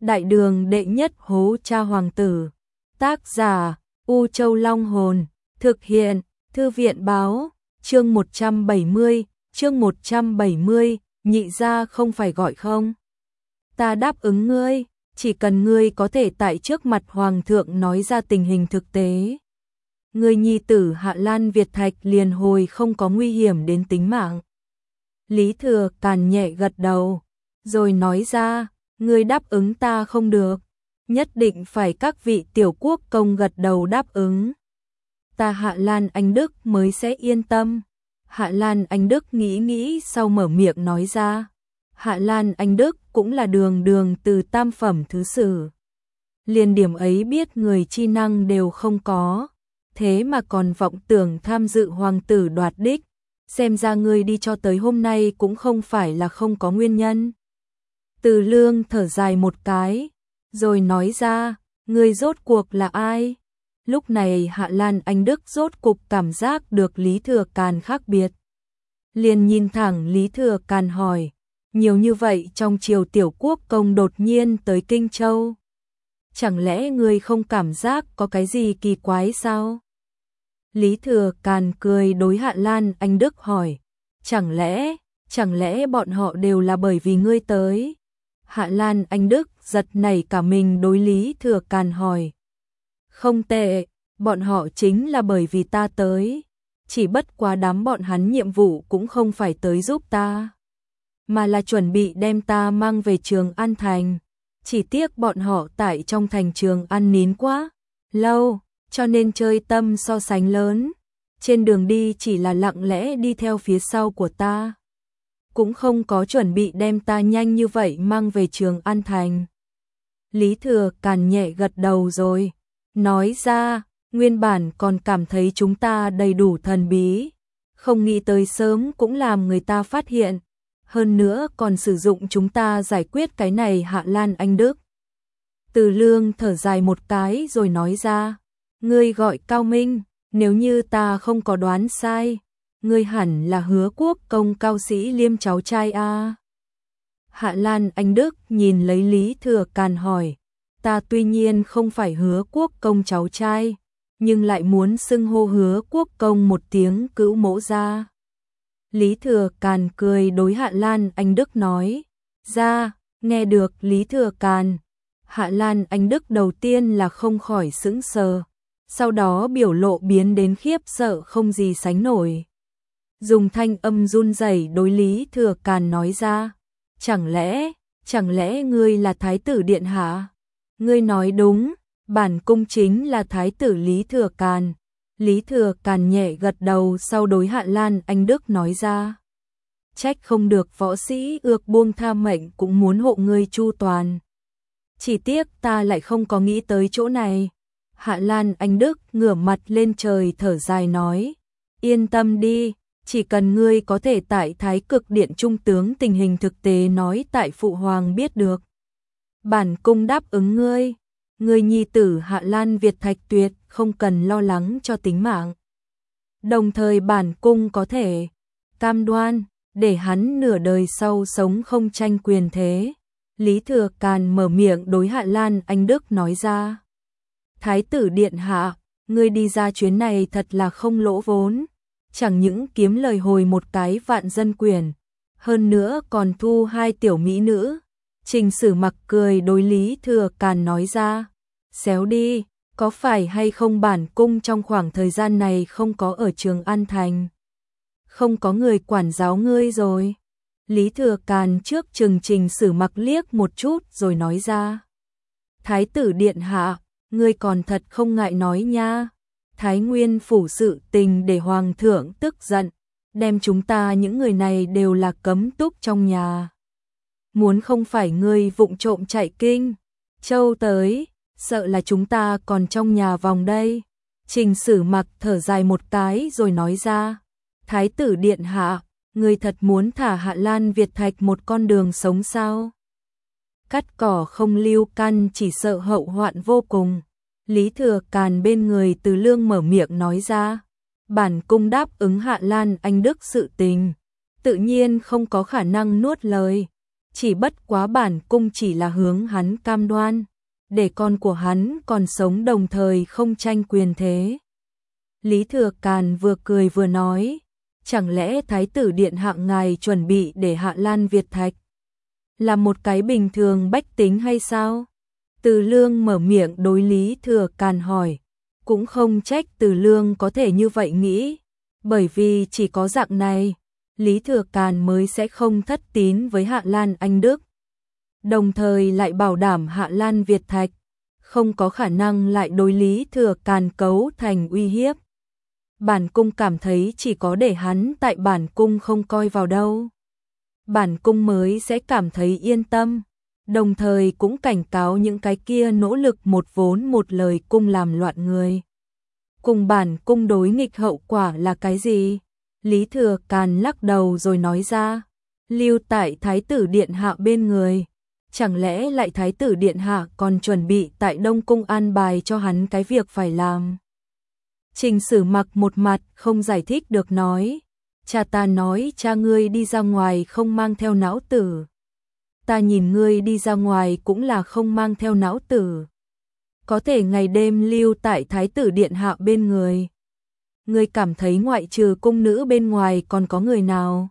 Đại đường đệ nhất hố cha hoàng tử. Tác giả U Châu Long Hồn. Thực hiện Thư viện báo. Chương 170, nhị gia không phải gọi không? Ta đáp ứng ngươi, chỉ cần ngươi có thể tại trước mặt hoàng thượng nói ra tình hình thực tế. Ngươi nhi tử Hạ Lan Việt Thạch liền hồi không có nguy hiểm đến tính mạng. Lý Thừa Càn nhẹ gật đầu, rồi nói ra, ngươi đáp ứng ta không được, nhất định phải các vị tiểu quốc công gật đầu đáp ứng. Ta Hạ Lan Anh Đức mới sẽ yên tâm. Hạ Lan Anh Đức nghĩ sau mở miệng nói ra. Hạ Lan Anh Đức cũng là đường từ tam phẩm thứ sử. Liền điểm ấy biết người chi năng đều không có, thế mà còn vọng tưởng tham dự hoàng tử đoạt đích. Xem ra ngươi đi cho tới hôm nay cũng không phải là không có nguyên nhân. Từ Lương thở dài một cái, rồi nói ra, ngươi rốt cuộc là ai? Lúc này Hạ Lan Anh Đức rốt cục cảm giác được Lý Thừa Càn khác biệt. Liền nhìn thẳng Lý Thừa Càn hỏi, nhiều như vậy trong triều tiểu quốc công đột nhiên tới Kinh Châu. Chẳng lẽ ngươi không cảm giác có cái gì kỳ quái sao? Lý Thừa Càn cười đối Hạ Lan Anh Đức hỏi, chẳng lẽ bọn họ đều là bởi vì ngươi tới? Hạ Lan Anh Đức giật nảy cả mình đối Lý Thừa Càn hỏi. Không tệ, bọn họ chính là bởi vì ta tới. Chỉ bất quá đám bọn hắn nhiệm vụ cũng không phải tới giúp ta, mà là chuẩn bị đem ta mang về Trường An Thành. Chỉ tiếc bọn họ tại trong thành Trường An nín quá lâu, cho nên chơi tâm so sánh lớn. Trên đường đi chỉ là lặng lẽ đi theo phía sau của ta, cũng không có chuẩn bị đem ta nhanh như vậy mang về Trường An Thành. Lý Thừa Càn nhẹ gật đầu rồi nói ra, nguyên bản còn cảm thấy chúng ta đầy đủ thần bí, không nghĩ tới sớm cũng làm người ta phát hiện, hơn nữa còn sử dụng chúng ta giải quyết cái này. Hạ Lan Anh Đức. Từ Lương thở dài một cái rồi nói ra, ngươi gọi cao minh, nếu như ta không có đoán sai, ngươi hẳn là Hứa quốc công Cao Sĩ Liêm cháu trai a. Hạ Lan Anh Đức nhìn lấy Lý Thừa Càn hỏi, ta tuy nhiên không phải Hứa quốc công cháu trai, nhưng lại muốn xưng hô Hứa quốc công một tiếng cữu mẫu gia. Lý Thừa Càn cười đối Hạ Lan Anh Đức nói ra. Nghe được Lý Thừa Càn, Hạ Lan Anh Đức đầu tiên là không khỏi sững sờ, sau đó biểu lộ biến đến khiếp sợ không gì sánh nổi. Dùng thanh âm run rẩy đối Lý Thừa Càn nói ra, chẳng lẽ ngươi là Thái tử Điện Hạ? Ngươi nói đúng, bản cung chính là Thái tử Lý Thừa Càn. Lý Thừa Càn nhẹ gật đầu sau đối Hạ Lan Anh Đức nói ra, trách không được võ sĩ ước buông tha mệnh cũng muốn hộ ngươi chu toàn. Chỉ tiếc ta lại không có nghĩ tới chỗ này. Hạ Lan Anh Đức ngửa mặt lên trời thở dài nói, yên tâm đi, chỉ cần ngươi có thể tại Thái Cực Điện trung tướng tình hình thực tế nói tại phụ hoàng biết được, bản cung đáp ứng ngươi. Ngươi nhi tử Hạ Lan Việt Thạch tuyệt không cần lo lắng cho tính mạng. Đồng thời bản cung có thể cam đoan để hắn nửa đời sau sống không tranh quyền thế. Lý Thừa Càn mở miệng đối Hạ Lan Anh Đức nói ra, Thái tử Điện Hạ, ngươi đi ra chuyến này thật là không lỗ vốn, chẳng những kiếm lời hồi một cái vạn dân quyền, hơn nữa còn thu 2 tiểu mỹ nữ. Trình Sử Mặc cười đối Lý Thừa Càn nói ra, xéo đi, có phải hay không bản cung trong khoảng thời gian này không có ở Trường An Thành, không có người quản giáo ngươi rồi. Lý Thừa Càn trước chừng Trình Sử Mặc liếc một chút rồi nói ra, Thái tử Điện Hạ, ngươi còn thật không ngại nói nha. Thái Nguyên phủ sự tình để hoàng thượng tức giận, đem chúng ta những người này đều là cấm túc trong nhà. Muốn không phải ngươi vụng trộm chạy Kinh Châu tới, sợ là chúng ta còn trong nhà vòng đây. Trình Sử Mặc thở dài một cái rồi nói ra, Thái tử Điện Hạ, ngươi thật muốn thả Hạ Lan Việt Thạch một con đường sống sao? Cắt cỏ không lưu căn chỉ sợ hậu hoạn vô cùng. Lý Thừa Càn bên người Từ Lương mở miệng nói ra, bản cung đáp ứng Hạ Lan Anh Đức sự tình, tự nhiên không có khả năng nuốt lời. chỉ bất quá bản cung chỉ là hướng hắn cam đoan, để con của hắn còn sống đồng thời không tranh quyền thế. Lý Thừa Càn vừa cười vừa nói, chẳng lẽ Thái tử Điện Hạ ngài chuẩn bị để Hạ Lan Việt Thạch là một cái bình thường bách tính hay sao? Từ Lương mở miệng đối Lý Thừa Càn hỏi, cũng không trách Từ Lương có thể như vậy nghĩ, bởi vì chỉ có dạng này, Lý Thừa Càn mới sẽ không thất tín với Hạ Lan Anh Đức, đồng thời lại bảo đảm Hạ Lan Việt Thạch không có khả năng lại đối Lý Thừa Càn cấu thành uy hiếp. Bản cung cảm thấy chỉ có để hắn tại bản cung không coi vào đâu, bản cung mới sẽ cảm thấy yên tâm, đồng thời cũng cảnh cáo những cái kia nỗ lực một vốn một lời cung làm loạn người. Cùng bản cung đối nghịch hậu quả là cái gì? Lý Thừa Càn lắc đầu rồi nói ra, lưu tại Thái tử Điện Hạ bên người, chẳng lẽ lại Thái tử Điện Hạ còn chuẩn bị tại Đông Cung an bài cho hắn cái việc phải làm? Trình Sử Mặc một mặt không giải thích được nói, cha ta nói cha ngươi đi ra ngoài không mang theo não tử. Ta nhìn ngươi đi ra ngoài cũng là không mang theo não tử. Có thể ngày đêm lưu tại Thái tử Điện Hạ bên người. Ngươi cảm thấy ngoại trừ cung nữ bên ngoài còn có người nào?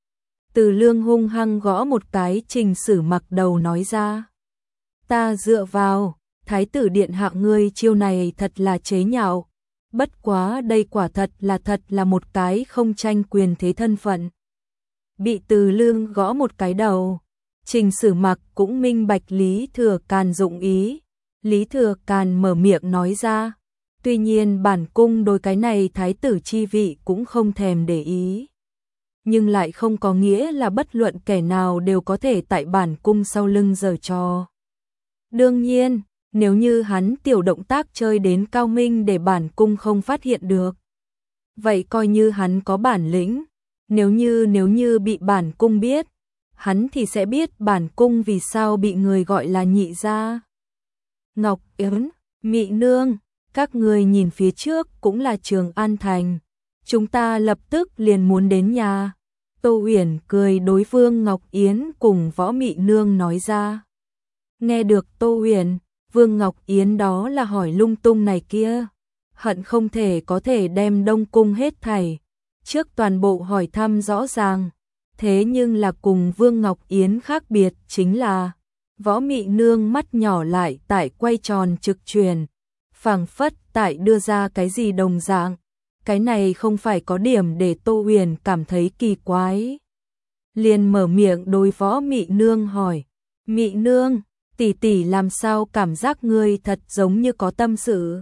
Từ Lương hung hăng gõ một cái Trình Sử Mặc đầu nói ra. Ta dựa vào, Thái tử Điện Hạ ngươi chiêu này thật là chế nhạo. Bất quá đây quả thật là một cái không tranh quyền thế thân phận. Bị Từ Lương gõ một cái đầu, Trình Sử Mặc cũng minh bạch Lý Thừa Càn dụng ý. Lý Thừa Càn mở miệng nói ra, tuy nhiên bản cung đối cái này thái tử chi vị cũng không thèm để ý. Nhưng lại không có nghĩa là bất luận kẻ nào đều có thể tại bản cung sau lưng giở trò. Đương nhiên, nếu như hắn tiểu động tác chơi đến cao minh để bản cung không phát hiện được, vậy coi như hắn có bản lĩnh. Nếu như bị bản cung biết, hắn thì sẽ biết bản cung vì sao bị người gọi là nhị gia. Ngọc Yến, Mị Nương, các người nhìn phía trước cũng là Trường An Thành. Chúng ta lập tức liền muốn đến nhà. Tô Uyển cười đối Vương Ngọc Yến cùng Võ Mị Nương nói ra. Nghe được Tô Uyển, Vương Ngọc Yến đó là hỏi lung tung này kia, hận không thể có thể đem Đông Cung hết thảy trước toàn bộ hỏi thăm rõ ràng. Thế nhưng là cùng Vương Ngọc Yến khác biệt chính là Võ Mị Nương mắt nhỏ lại tại quay tròn trực truyền, phảng phất tại đưa ra cái gì đồng dạng. Cái này không phải có điểm để Tô Uyển cảm thấy kỳ quái. Liền mở miệng đối Võ Mị Nương hỏi, Mị Nương, tỷ tỷ làm sao cảm giác ngươi thật giống như có tâm sự?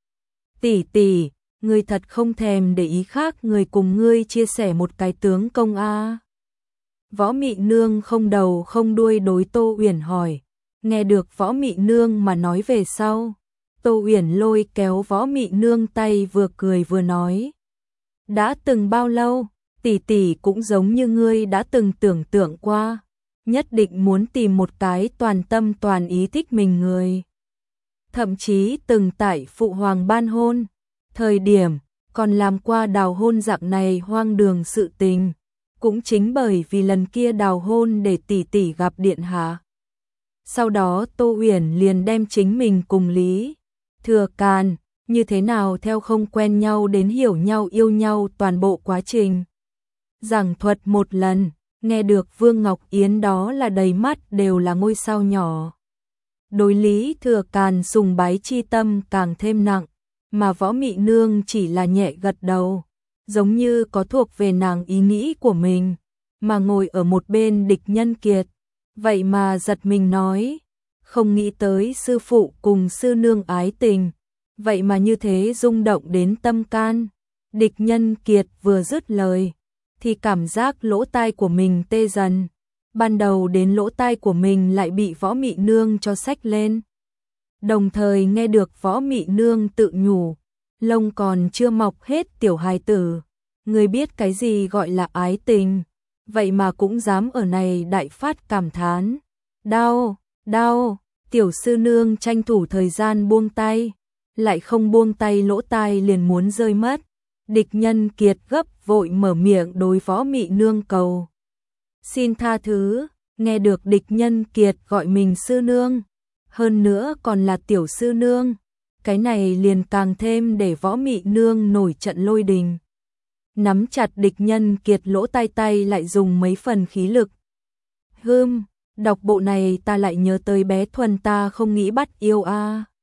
Tỷ tỷ, ngươi thật không thèm để ý khác người cùng ngươi chia sẻ một cái tướng công a? Võ Mị Nương không đầu không đuôi đối Tô Uyển hỏi. Nghe được Võ Mị Nương mà nói về sau, Tô Uyển lôi kéo Võ Mị Nương tay vừa cười vừa nói. Đã từng bao lâu, tỷ tỷ cũng giống như ngươi đã từng tưởng tượng qua, nhất định muốn tìm một cái toàn tâm toàn ý thích mình người. Thậm chí từng tại phụ hoàng ban hôn, thời điểm còn làm qua đào hôn dạng này hoang đường sự tình. Cũng chính bởi vì lần kia đào hôn để tỷ tỷ gặp điện hạ. Sau đó Tô Uyển liền đem chính mình cùng Lý Thừa Càn như thế nào theo không quen nhau đến hiểu nhau yêu nhau toàn bộ quá trình giảng thuật một lần. Nghe được Vương Ngọc Yến đó là đầy mắt đều là ngôi sao nhỏ. Đối Lý Thừa Càn sùng bái chi tâm càng thêm nặng, mà Võ Mị Nương chỉ là nhẹ gật đầu, giống như có thuộc về nàng ý nghĩ của mình, mà ngồi ở một bên Địch Nhân Kiệt, vậy mà giật mình nói, không nghĩ tới sư phụ cùng sư nương ái tình, vậy mà như thế rung động đến tâm can. Địch Nhân Kiệt vừa dứt lời, thì cảm giác lỗ tai của mình tê dần, ban đầu đến lỗ tai của mình lại bị Võ Mị Nương cho xách lên. Đồng thời nghe được Võ Mị Nương tự nhủ, lông còn chưa mọc hết tiểu hài tử, người biết cái gì gọi là ái tình, vậy mà cũng dám ở này đại phát cảm thán. Đau, đau, tiểu sư nương tranh thủ thời gian buông tay, lại không buông tay lỗ tai liền muốn rơi mất. Địch Nhân Kiệt gấp vội mở miệng đối Võ Mị Nương cầu xin tha thứ, Nghe được địch nhân kiệt gọi mình sư nương, hơn nữa còn là tiểu sư nương, cái này liền càng thêm để Võ Mị Nương nổi trận lôi đình. Nắm chặt địch nhân kiệt lỗ tai, tay lại dùng mấy phần khí lực. Đọc bộ này ta lại nhớ tới bé Thuần, ta không nghĩ bắt yêu a.